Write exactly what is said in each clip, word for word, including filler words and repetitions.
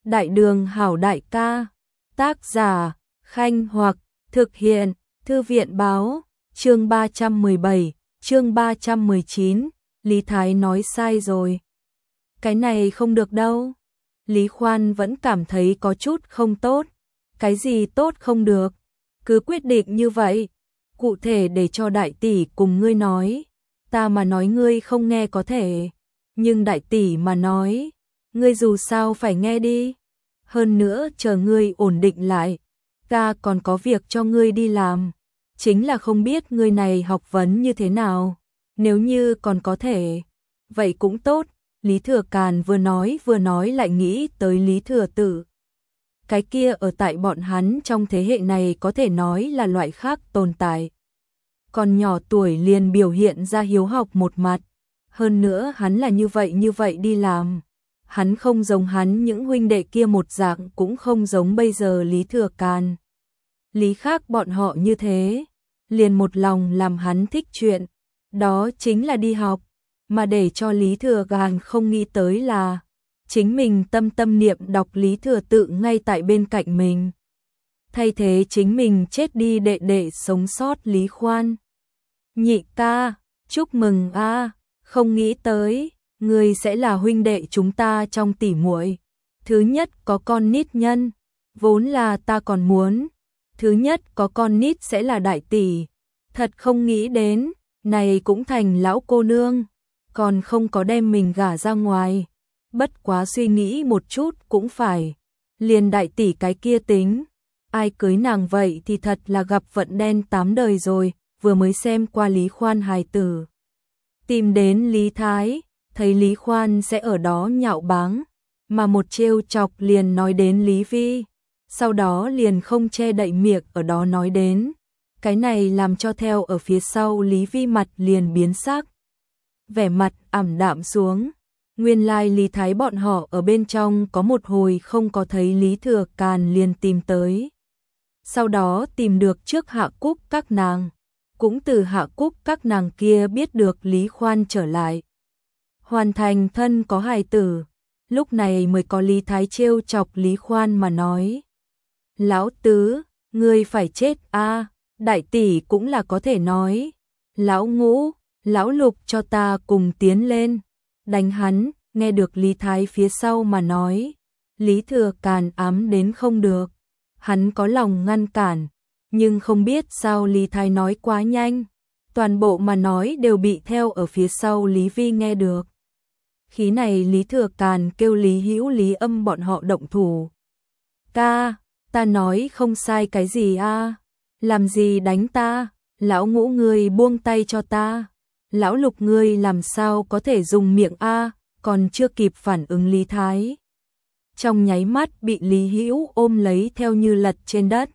Đại đường hảo đại ca. Tác giả, Khanh Hoặc, thực hiện, Thư viện báo, chương ba trăm mười bảy, chương ba trăm mười chín, Lý Thái nói sai rồi. Cái này không được đâu. Lý Khoan vẫn cảm thấy có chút không tốt. Cái gì tốt không được? Cứ quyết định như vậy. Cụ thể để cho đại tỷ cùng ngươi nói. Ta mà nói ngươi không nghe có thể. Nhưng đại tỷ mà nói, ngươi dù sao phải nghe đi. Hơn nữa chờ ngươi ổn định lại, ta còn có việc cho ngươi đi làm. Chính là không biết ngươi này học vấn như thế nào. Nếu như còn có thể, vậy cũng tốt. Lý Thừa Càn vừa nói vừa nói lại nghĩ tới Lý Thừa Tử. Cái kia ở tại bọn hắn trong thế hệ này có thể nói là loại khác tồn tại. Còn nhỏ tuổi liền biểu hiện ra hiếu học một mặt. Hơn nữa hắn là như vậy như vậy đi làm. Hắn không giống hắn những huynh đệ kia một dạng, cũng không giống bây giờ Lý Thừa Càn. Lý khác bọn họ như thế, liền một lòng làm hắn thích chuyện, đó chính là đi học. Mà để cho Lý Thừa Càn không nghĩ tới là chính mình tâm tâm niệm đọc Lý Thừa Tự ngay tại bên cạnh mình. Thay thế chính mình chết đi đệ đệ sống sót Lý Khoan. Nhị ca, chúc mừng a, không nghĩ tới, ngươi sẽ là huynh đệ chúng ta trong tỉ muội. Thứ nhất có con nít nhân, vốn là ta còn muốn. Thứ nhất có con nít sẽ là đại tỷ. Thật không nghĩ đến, này cũng thành lão cô nương, còn không có đem mình gả ra ngoài. Bất quá suy nghĩ một chút cũng phải. Liền đại tỷ cái kia tính, ai cưới nàng vậy thì thật là gặp vận đen tám đời rồi. Vừa mới xem qua Lý Khoan hài tử, tìm đến Lý Thái, thấy Lý Khoan sẽ ở đó nhạo báng, mà một trêu chọc liền nói đến Lý Vi, sau đó liền không che đậy miệng ở đó nói đến. Cái này làm cho theo ở phía sau Lý Vi mặt liền biến sắc, vẻ mặt ảm đạm xuống. Nguyên lai Lý Thái bọn họ ở bên trong có một hồi không có thấy Lý Thừa Càn liền tìm tới. Sau đó tìm được trước Hạ Cúc các nàng. Cũng từ Hạ Cúc các nàng kia biết được Lý Khoan trở lại. Hoàn thành thân có hài tử. Lúc này mới có Lý Thái trêu chọc Lý Khoan mà nói. Lão tứ, ngươi phải chết a. Đại tỷ cũng là có thể nói. Lão ngũ, lão lục cho ta cùng tiến lên. Đánh hắn, nghe được Lý Thái phía sau mà nói. Lý Thừa Càn ám đến không được. Hắn có lòng ngăn cản. Nhưng không biết sao Lý Thái nói quá nhanh. Toàn bộ mà nói đều bị theo ở phía sau Lý Vi nghe được. Khí này Lý Thừa Càn kêu Lý Hữu Lý Âm bọn họ động thủ. Ca, ta nói không sai cái gì a? Làm gì đánh ta? Lão ngũ ngươi buông tay cho ta. Lão lục ngươi làm sao có thể dùng miệng a? Còn chưa kịp phản ứng Lý Thái, trong nháy mắt bị Lý Hữu ôm lấy theo như lật trên đất.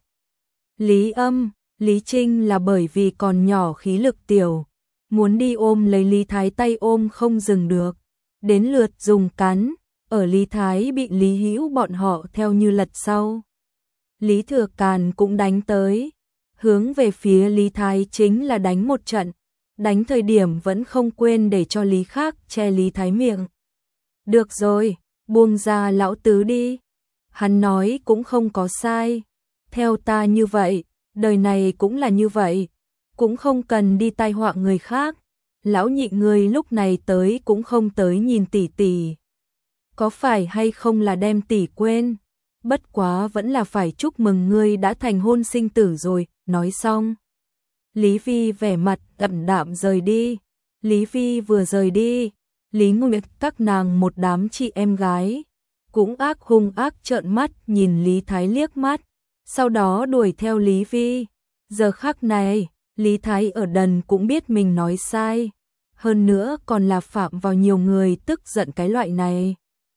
Lý Âm, Lý Trinh là bởi vì còn nhỏ khí lực tiểu, muốn đi ôm lấy Lý Thái tay ôm không dừng được, đến lượt dùng cắn, ở Lý Thái bị Lý Hữu bọn họ theo như lật sau. Lý Thừa Càn cũng đánh tới, hướng về phía Lý Thái chính là đánh một trận, đánh thời điểm vẫn không quên để cho Lý khác che Lý Thái miệng. Được rồi, buông ra lão tứ đi. Hắn nói cũng không có sai. Theo ta như vậy, đời này cũng là như vậy, cũng không cần đi tai họa người khác. Lão nhị người lúc này tới cũng không tới nhìn tỷ tỷ. Có phải hay không là đem tỷ quên? Bất quá vẫn là phải chúc mừng ngươi đã thành hôn sinh tử rồi. Nói xong, Lý Vi vẻ mặt ẩm đạm rời đi. Lý Vi vừa rời đi, Lý Nguyệt các nàng một đám chị em gái cũng ác hung ác trợn mắt nhìn Lý Thái liếc mắt. Sau đó đuổi theo Lý Vi. Giờ khắc này, Lý Thái ở đần cũng biết mình nói sai. Hơn nữa còn là phạm vào nhiều người tức giận cái loại này.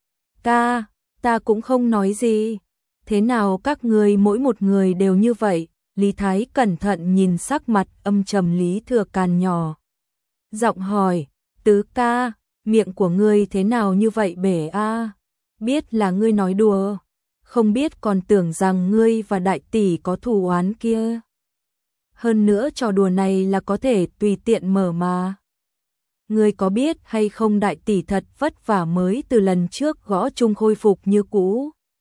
Ca, ta cũng không nói gì. Thế nào các người mỗi một người đều như vậy? Lý Thái cẩn thận nhìn sắc mặt âm trầm Lý Thừa Càn nhỏ. Giọng hỏi, tứ ca, miệng của ngươi thế nào như vậy bể a? Biết là ngươi nói đùa. Không biết còn tưởng rằng ngươi và đại tỷ có thù oán kia. Hơn nữa trò đùa này là có thể tùy tiện mở mà. Ngươi có biết hay không đại tỷ thật vất vả mới từ lần trước gõ chung khôi phục như cũ.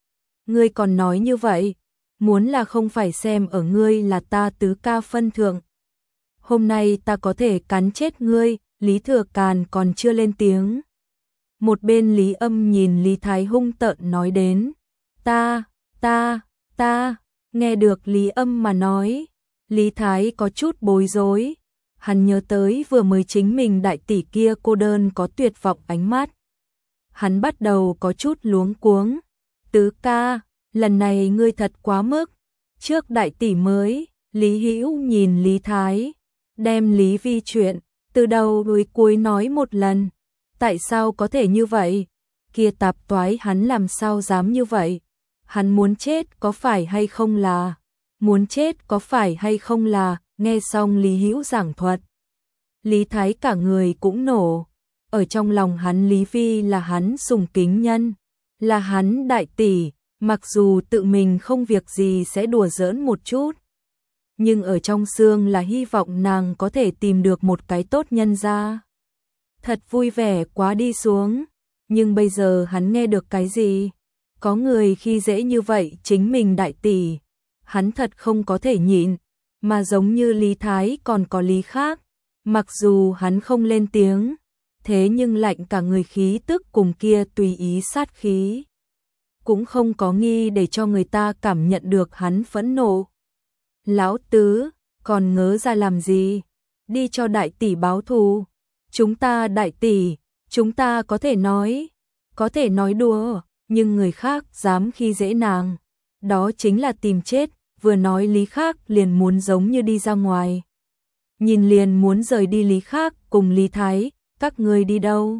ngươi còn nói như vậy, muốn là không phải xem ở ngươi là ta tứ ca phân thượng. Hôm nay ta có thể cắn chết ngươi, Lý Thừa Càn còn chưa lên tiếng. Một bên Lý Âm nhìn Lý Thái hung tợn nói đến, ta, ta, ta, nghe được Lý Âm mà nói, Lý Thái có chút bối rối, hắn nhớ tới vừa mới chính mình đại tỷ kia cô đơn có tuyệt vọng ánh mắt. Hắn bắt đầu có chút luống cuống, tứ ca, lần này ngươi thật quá mức, trước đại tỷ mới, Lý Hữu nhìn Lý Thái, đem Lý Vi chuyện, từ đầu đến cuối nói một lần. Tại sao có thể như vậy? Kia tạp toái hắn làm sao dám như vậy? Hắn muốn chết có phải hay không là? Muốn chết có phải hay không là? Nghe xong Lý Hữu giảng thuật, Lý Thái cả người cũng nổ. Ở trong lòng hắn Lý Vi là hắn sùng kính nhân, là hắn đại tỷ, mặc dù tự mình không việc gì sẽ đùa giỡn một chút. Nhưng ở trong xương là hy vọng nàng có thể tìm được một cái tốt nhân ra. Thật vui vẻ quá đi xuống, nhưng bây giờ hắn nghe được cái gì? Có người khi dễ như vậy chính mình đại tỷ, hắn thật không có thể nhịn, mà giống như Lý Thái còn có lý khác, mặc dù hắn không lên tiếng, thế nhưng lạnh cả người khí tức cùng kia tùy ý sát khí. Cũng không có nghi để cho người ta cảm nhận được hắn phẫn nộ. Lão tứ, còn ngớ ra làm gì? Đi cho đại tỷ báo thù. Chúng ta đại tỷ, chúng ta có thể nói, có thể nói đùa, nhưng người khác dám khi dễ nàng. Đó chính là tìm chết, vừa nói Lý khác liền muốn giống như đi ra ngoài. Nhìn liền muốn rời đi Lý khác cùng Lý Thái, các ngươi đi đâu?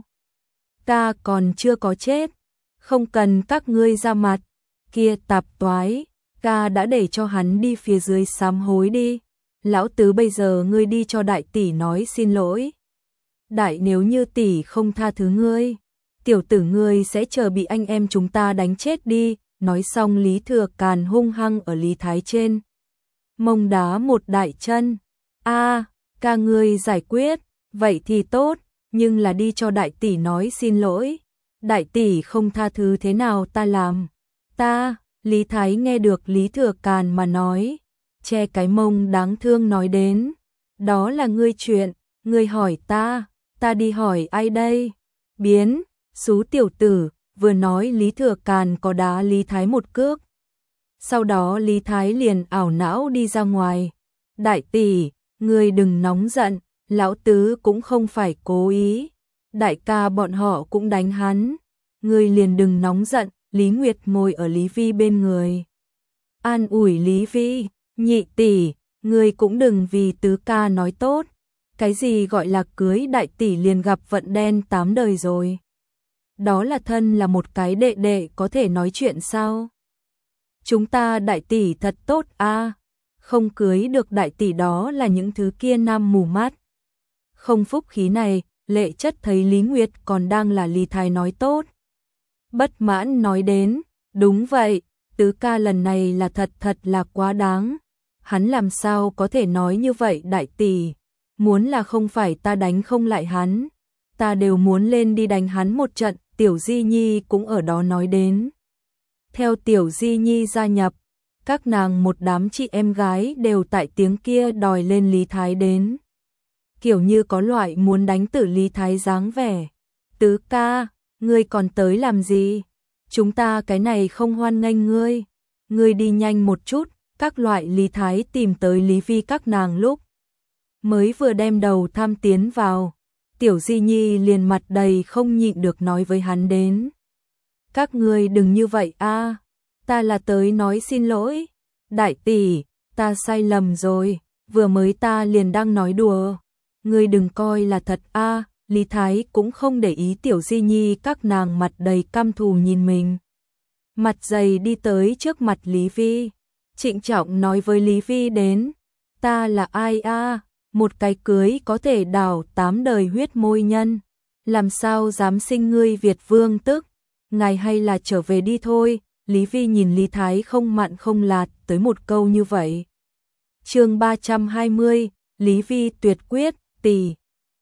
Ta còn chưa có chết, không cần các ngươi ra mặt, kia tạp toái, ta đã để cho hắn đi phía dưới sám hối đi. Lão tứ bây giờ ngươi đi cho đại tỷ nói xin lỗi. Đại nếu như tỷ không tha thứ ngươi, tiểu tử ngươi sẽ chờ bị anh em chúng ta đánh chết đi. Nói xong Lý Thừa Càn hung hăng ở Lý Thái trên mông đá một đại chân. A, ca ngươi giải quyết, vậy thì tốt, nhưng là đi cho đại tỷ nói xin lỗi. Đại tỷ không tha thứ thế nào ta làm? Ta, Lý Thái nghe được Lý Thừa Càn mà nói, che cái mông đáng thương nói đến, đó là ngươi chuyện, ngươi hỏi ta, ta đi hỏi ai đây? Biến, xú tiểu tử, vừa nói Lý Thừa Càn có đá Lý Thái một cước. Sau đó Lý Thái liền ảo não đi ra ngoài. Đại tỷ, ngươi đừng nóng giận, lão tứ cũng không phải cố ý. Đại ca bọn họ cũng đánh hắn. Ngươi liền đừng nóng giận, Lý Nguyệt ngồi ở Lý Vi bên người. An ủi Lý Vi, nhị tỷ, ngươi cũng đừng vì tứ ca nói tốt. Cái gì gọi là cưới đại tỷ liền gặp vận đen tám đời rồi. Đó là thân là một cái đệ đệ có thể nói chuyện sao? Chúng ta đại tỷ thật tốt a, à? Không cưới được đại tỷ đó là những thứ kia nam mù mắt. Không phúc khí này, Lệ Chất thấy Lý Nguyệt còn đang là Lý Thái nói tốt. Bất mãn nói đến, đúng vậy, tứ ca lần này là thật thật là quá đáng. Hắn làm sao có thể nói như vậy đại tỷ, muốn là không phải ta đánh không lại hắn, ta đều muốn lên đi đánh hắn một trận. Tiểu Di Nhi cũng ở đó nói đến. Theo Tiểu Di Nhi gia nhập, các nàng một đám chị em gái đều tại tiếng kia đòi lên Lý Thái đến. Kiểu như có loại muốn đánh tử Lý Thái dáng vẻ. Tứ ca, ngươi còn tới làm gì? Chúng ta cái này không hoan nghênh ngươi. Ngươi đi nhanh một chút, các loại Lý Thái tìm tới Lý Vi các nàng lúc. Mới vừa đem đầu tham tiến vào. Tiểu Di Nhi liền mặt đầy không nhịn được nói với hắn đến. Các ngươi đừng như vậy a, ta là tới nói xin lỗi. Đại tỷ, ta sai lầm rồi, vừa mới ta liền đang nói đùa. Ngươi đừng coi là thật a. Lý Thái cũng không để ý Tiểu Di Nhi các nàng mặt đầy căm thù nhìn mình. Mặt dày đi tới trước mặt Lý Vi, trịnh trọng nói với Lý Vi đến. Ta là ai a? Một cái cưới có thể đào tám đời huyết môi nhân, làm sao dám sinh ngươi Việt vương tức, ngài hay là trở về đi thôi. Lý Vi nhìn Lý Thái không mặn không lạt tới một câu như vậy. Chương ba trăm hai mươi, Lý Vi tuyệt quyết, tỷ.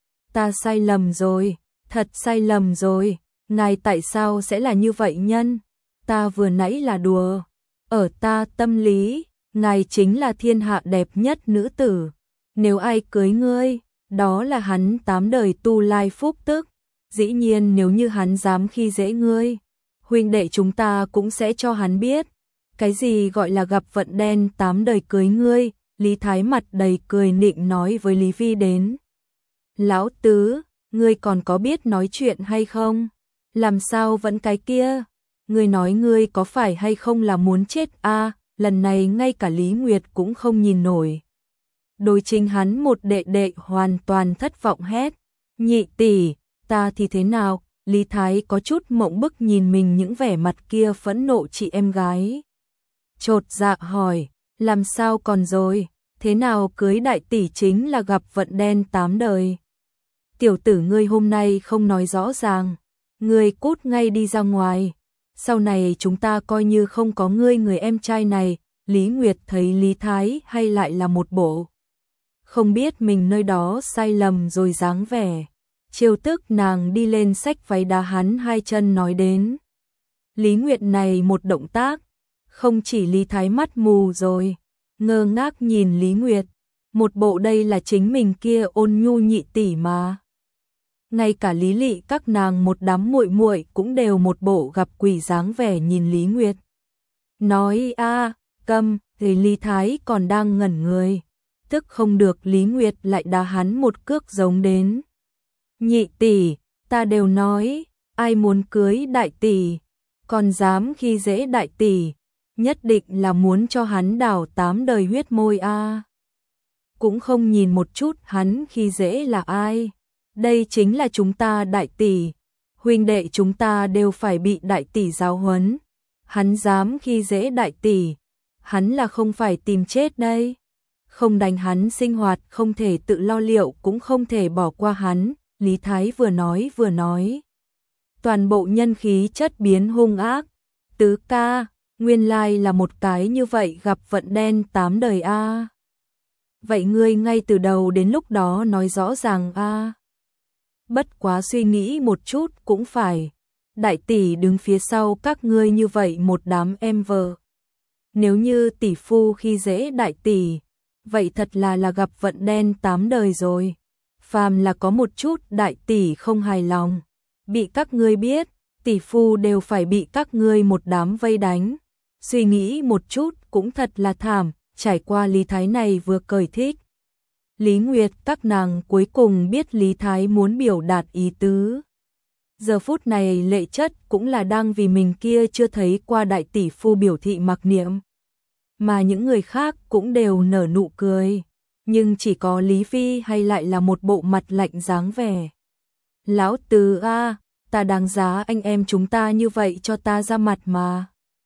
Ta sai lầm rồi, thật sai lầm rồi, ngài tại sao sẽ là như vậy nhân? ta vừa nãy là đùa, ở ta tâm lý, ngài chính là thiên hạ đẹp nhất nữ tử, nếu ai cưới ngươi, đó là hắn tám đời tu lai phúc tức, dĩ nhiên nếu như hắn dám khi dễ ngươi, huynh đệ chúng ta cũng sẽ cho hắn biết, cái gì gọi là gặp vận đen tám đời cưới ngươi. Lý Thái mặt đầy cười nịnh nói với Lý Vi đến. Lão tứ, ngươi còn có biết nói chuyện hay không? Làm sao vẫn cái kia? Ngươi nói ngươi có phải hay không là muốn chết a? À, lần này ngay cả Lý Nguyệt cũng không nhìn nổi. Đối chính hắn một đệ đệ hoàn toàn thất vọng hét. Nhị tỷ, ta thì thế nào? Lý Thái có chút mộng bức nhìn mình những vẻ mặt kia phẫn nộ chị em gái. Chột dạ hỏi, làm sao còn rồi? Thế nào cưới đại tỷ chính là gặp vận đen tám đời? Tiểu tử ngươi hôm nay không nói rõ ràng, ngươi cút ngay đi ra ngoài. Sau này chúng ta coi như không có ngươi người em trai này. Lý Nguyệt thấy Lý Thái hay lại là một bộ không biết mình nơi đó sai lầm rồi dáng vẻ. Chiêu tức nàng đi lên xách váy đá hắn hai chân nói đến. Lý Nguyệt này một động tác, không chỉ Lý Thái mắt mù rồi, ngơ ngác nhìn Lý Nguyệt, một bộ đây là chính mình kia ôn nhu nhị tỷ mà. Ngay cả Lý Lị các nàng một đám muội muội cũng đều một bộ gặp quỷ dáng vẻ nhìn Lý Nguyệt. Nói a, câm, thì Lý Thái còn đang ngẩn người, tức không được Lý Nguyệt lại đá hắn một cước giống đến. Nhị tỷ, ta đều nói, ai muốn cưới đại tỷ, còn dám khi dễ đại tỷ, nhất định là muốn cho hắn đào tám đời huyết môi a. À. Cũng không nhìn một chút hắn khi dễ là ai. Đây chính là chúng ta đại tỷ, huynh đệ chúng ta đều phải bị đại tỷ giáo huấn. Hắn dám khi dễ đại tỷ, hắn là không phải tìm chết đây. Không đánh hắn sinh hoạt không thể tự lo liệu cũng không thể bỏ qua hắn. Lý Thái vừa nói vừa nói. Toàn bộ nhân khí chất biến hung ác. Tứ ca, nguyên lai là một cái như vậy gặp vận đen tám đời a. À. Vậy ngươi ngay từ đầu đến lúc đó nói rõ ràng a. À. Bất quá suy nghĩ một chút cũng phải. Đại tỷ đứng phía sau các ngươi như vậy một đám em vợ. Nếu như tỷ phu khi dễ đại tỷ, vậy thật là là gặp vận đen tám đời rồi. Phàm là có một chút đại tỷ không hài lòng, bị các ngươi biết, tỷ phu đều phải bị các ngươi một đám vây đánh. Suy nghĩ một chút cũng thật là thảm, trải qua Lý Thái này vừa cởi thích. Lý Nguyệt các nàng cuối cùng biết Lý Thái muốn biểu đạt ý tứ. Giờ phút này Lệ Chất cũng là đang vì mình kia chưa thấy qua đại tỷ phu biểu thị mặc niệm. Mà những người khác cũng đều nở nụ cười. Nhưng chỉ có Lý Phi hay lại là một bộ mặt lạnh dáng vẻ. Lão Tứ a, ta đáng giá anh em chúng ta như vậy cho ta ra mặt mà.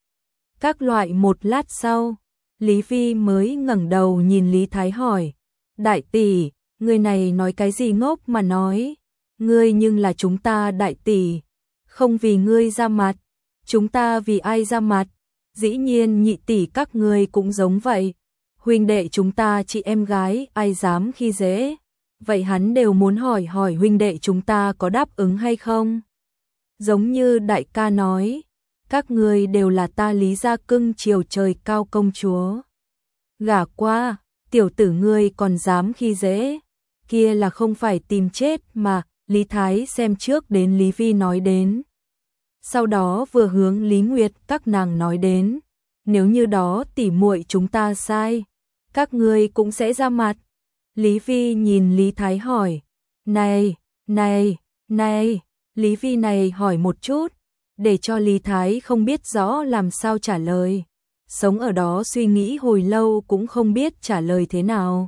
Các loại một lát sau, Lý Phi mới ngẩng đầu nhìn Lý Thái hỏi. Đại tỷ, người này nói cái gì ngốc mà nói. Ngươi nhưng là chúng ta đại tỷ, không vì ngươi ra mặt, chúng ta vì ai ra mặt. Dĩ nhiên nhị tỷ các ngươi cũng giống vậy. Huynh đệ chúng ta chị em gái ai dám khi dễ. Vậy hắn đều muốn hỏi hỏi huynh đệ chúng ta có đáp ứng hay không. Giống như đại ca nói, các ngươi đều là ta Lý gia cưng chiều trời cao công chúa. Gả qua, tiểu tử ngươi còn dám khi dễ. Kia là không phải tìm chết mà. Lý Thái xem trước đến Lý Vi nói đến. Sau đó vừa hướng Lý Nguyệt các nàng nói đến. Nếu như đó tỉ muội chúng ta sai, các ngươi cũng sẽ ra mặt. Lý Vi nhìn Lý Thái hỏi. Này, này, này. Lý Vi này hỏi một chút, để cho Lý Thái không biết rõ làm sao trả lời. Sống ở đó suy nghĩ hồi lâu cũng không biết trả lời thế nào.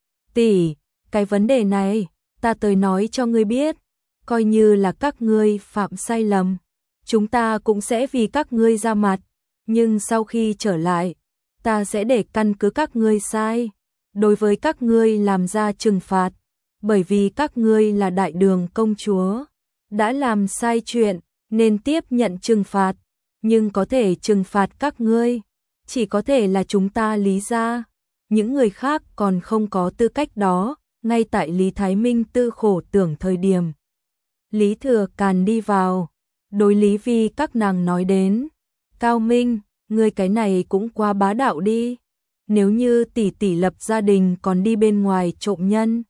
Tỷ, cái vấn đề này, ta tới nói cho ngươi biết, coi như là các ngươi phạm sai lầm, chúng ta cũng sẽ vì các ngươi ra mặt, nhưng sau khi trở lại, ta sẽ để căn cứ các ngươi sai, đối với các ngươi làm ra trừng phạt, bởi vì các ngươi là đại đường công chúa, đã làm sai chuyện, nên tiếp nhận trừng phạt, nhưng có thể trừng phạt các ngươi, chỉ có thể là chúng ta Lý gia, những người khác còn không có tư cách đó. Ngay tại Lý Thái Minh tư khổ tưởng thời điểm, Lý Thừa Càn đi vào, đối Lý Vi các nàng nói đến, Cao Minh, ngươi cái này cũng quá bá đạo đi. Nếu như tỷ tỷ lập gia đình còn đi bên ngoài trộm nhân,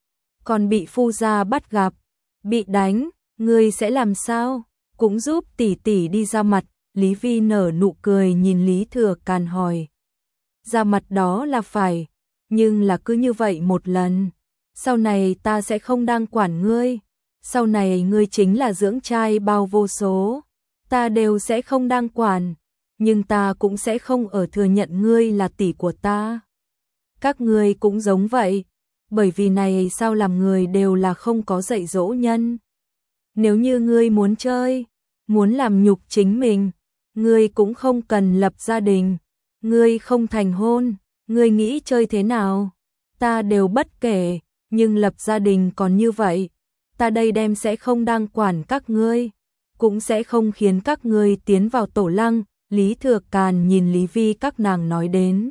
còn bị phu gia bắt gặp, bị đánh, ngươi sẽ làm sao? Cũng giúp tỷ tỷ đi ra mặt. Lý Vi nở nụ cười nhìn Lý Thừa Càn hỏi. Ra mặt đó là phải, nhưng là cứ như vậy một lần. Sau này ta sẽ không đang quản ngươi. Sau này ngươi chính là dưỡng trai bao vô số. Ta đều sẽ không đang quản. Nhưng ta cũng sẽ không ở thừa nhận ngươi là tỷ của ta. Các ngươi cũng giống vậy. Bởi vì này sao làm người đều là không có dạy dỗ nhân. Nếu như ngươi muốn chơi, muốn làm nhục chính mình, ngươi cũng không cần lập gia đình. Ngươi không thành hôn, ngươi nghĩ chơi thế nào? Ta đều bất kể, nhưng lập gia đình còn như vậy. Ta đây đem sẽ không đang quản các ngươi, cũng sẽ không khiến các ngươi tiến vào tổ lăng. Lý Thừa Càn nhìn Lý Vi các nàng nói đến.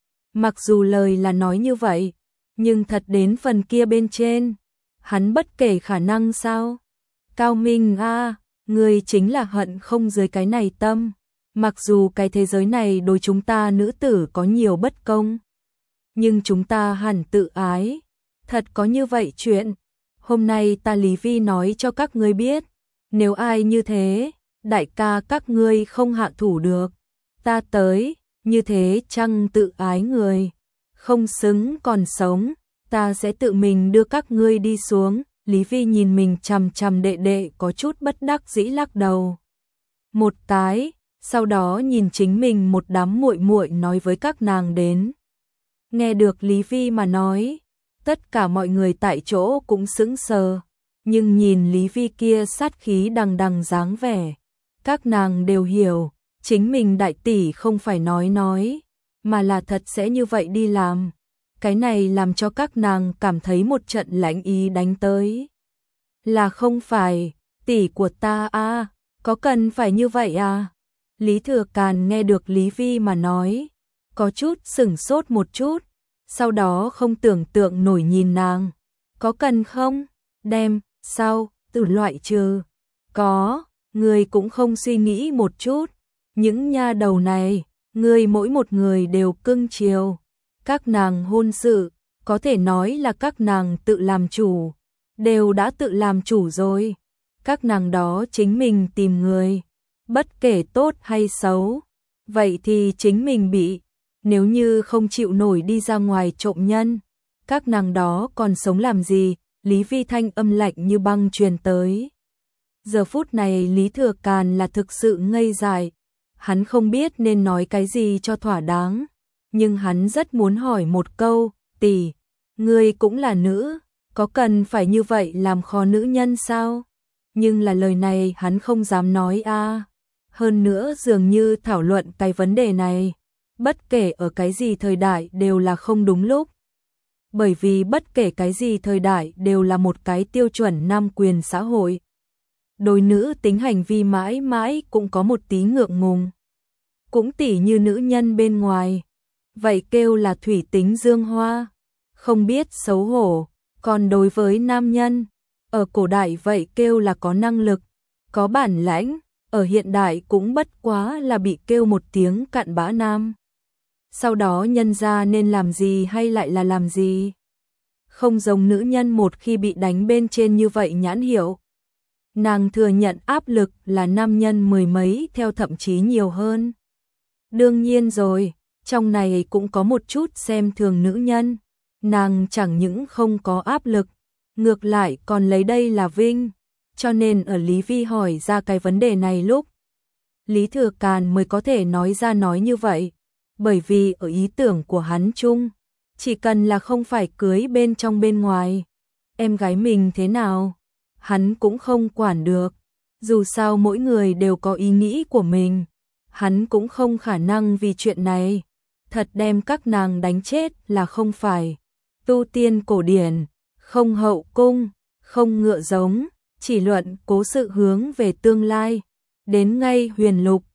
Mặc dù lời là nói như vậy, nhưng thật đến phần kia bên trên, hắn bất kể khả năng sao? Cao Minh a, à, ngươi chính là hận không dưới cái này tâm. Mặc dù cái thế giới này đối chúng ta nữ tử có nhiều bất công, nhưng chúng ta hẳn tự ái. Thật có như vậy chuyện. Hôm nay ta Lý Vi nói cho các ngươi biết, nếu ai như thế, đại ca các ngươi không hạ thủ được. Ta tới, như thế chăng tự ái người, không xứng còn sống, ta sẽ tự mình đưa các ngươi đi xuống. Lý Vi nhìn mình chằm chằm đệ đệ có chút bất đắc dĩ lắc đầu. Một cái, sau đó nhìn chính mình một đám muội muội nói với các nàng đến. Nghe được Lý Vi mà nói, tất cả mọi người tại chỗ cũng sững sờ, nhưng nhìn Lý Vi kia sát khí đằng đằng dáng vẻ, các nàng đều hiểu, chính mình đại tỷ không phải nói nói, mà là thật sẽ như vậy đi làm. Cái này làm cho các nàng cảm thấy một trận lãnh ý đánh tới. Là không phải, tỷ của ta a, có cần phải như vậy à? Lý Thừa Càn nghe được Lý Vi mà nói, có chút sửng sốt một chút, sau đó không tưởng tượng nổi nhìn nàng. Có cần không? Đem, sao, từ loại trừ. Có, ngươi cũng không suy nghĩ một chút. Những nha đầu này, ngươi mỗi một người đều cưng chiều. Các nàng hôn sự, có thể nói là các nàng tự làm chủ, đều đã tự làm chủ rồi. Các nàng đó chính mình tìm người, bất kể tốt hay xấu, vậy thì chính mình bị. Nếu như không chịu nổi đi ra ngoài trộm nhân, các nàng đó còn sống làm gì? Lý Vi thanh âm lạnh như băng truyền tới. Giờ phút này Lý Thừa Càn là thực sự ngây dại, hắn không biết nên nói cái gì cho thỏa đáng, nhưng hắn rất muốn hỏi một câu, tỷ, ngươi cũng là nữ, có cần phải như vậy làm khó nữ nhân sao? Nhưng là lời này hắn không dám nói a. À. Hơn nữa dường như thảo luận cái vấn đề này, bất kể ở cái gì thời đại đều là không đúng lúc. Bởi vì bất kể cái gì thời đại đều là một cái tiêu chuẩn nam quyền xã hội. Đối nữ tính hành vi mãi mãi cũng có một tí ngượng ngùng. Cũng tỉ như nữ nhân bên ngoài. Vậy kêu là thủy tính dương hoa. Không biết xấu hổ. Còn đối với nam nhân, ở cổ đại vậy kêu là có năng lực, có bản lãnh. Ở hiện đại cũng bất quá là bị kêu một tiếng cặn bã nam. Sau đó nhân ra nên làm gì hay lại là làm gì? Không giống nữ nhân một khi bị đánh bên trên như vậy nhãn hiệu. Nàng thừa nhận áp lực là nam nhân mười mấy theo thậm chí nhiều hơn. Đương nhiên rồi, trong này cũng có một chút xem thường nữ nhân. Nàng chẳng những không có áp lực, ngược lại còn lấy đây là vinh. Cho nên ở Lý Vi hỏi ra cái vấn đề này lúc, Lý Thừa Càn mới có thể nói ra nói như vậy. Bởi vì ở ý tưởng của hắn chung, chỉ cần là không phải cưới bên trong bên ngoài, em gái mình thế nào, hắn cũng không quản được. Dù sao mỗi người đều có ý nghĩ của mình, hắn cũng không khả năng vì chuyện này thật đem các nàng đánh chết là không phải. Tu tiên cổ điển, không hậu cung, không ngựa giống, chỉ luận cố sự hướng về tương lai. Đến ngay huyền lục,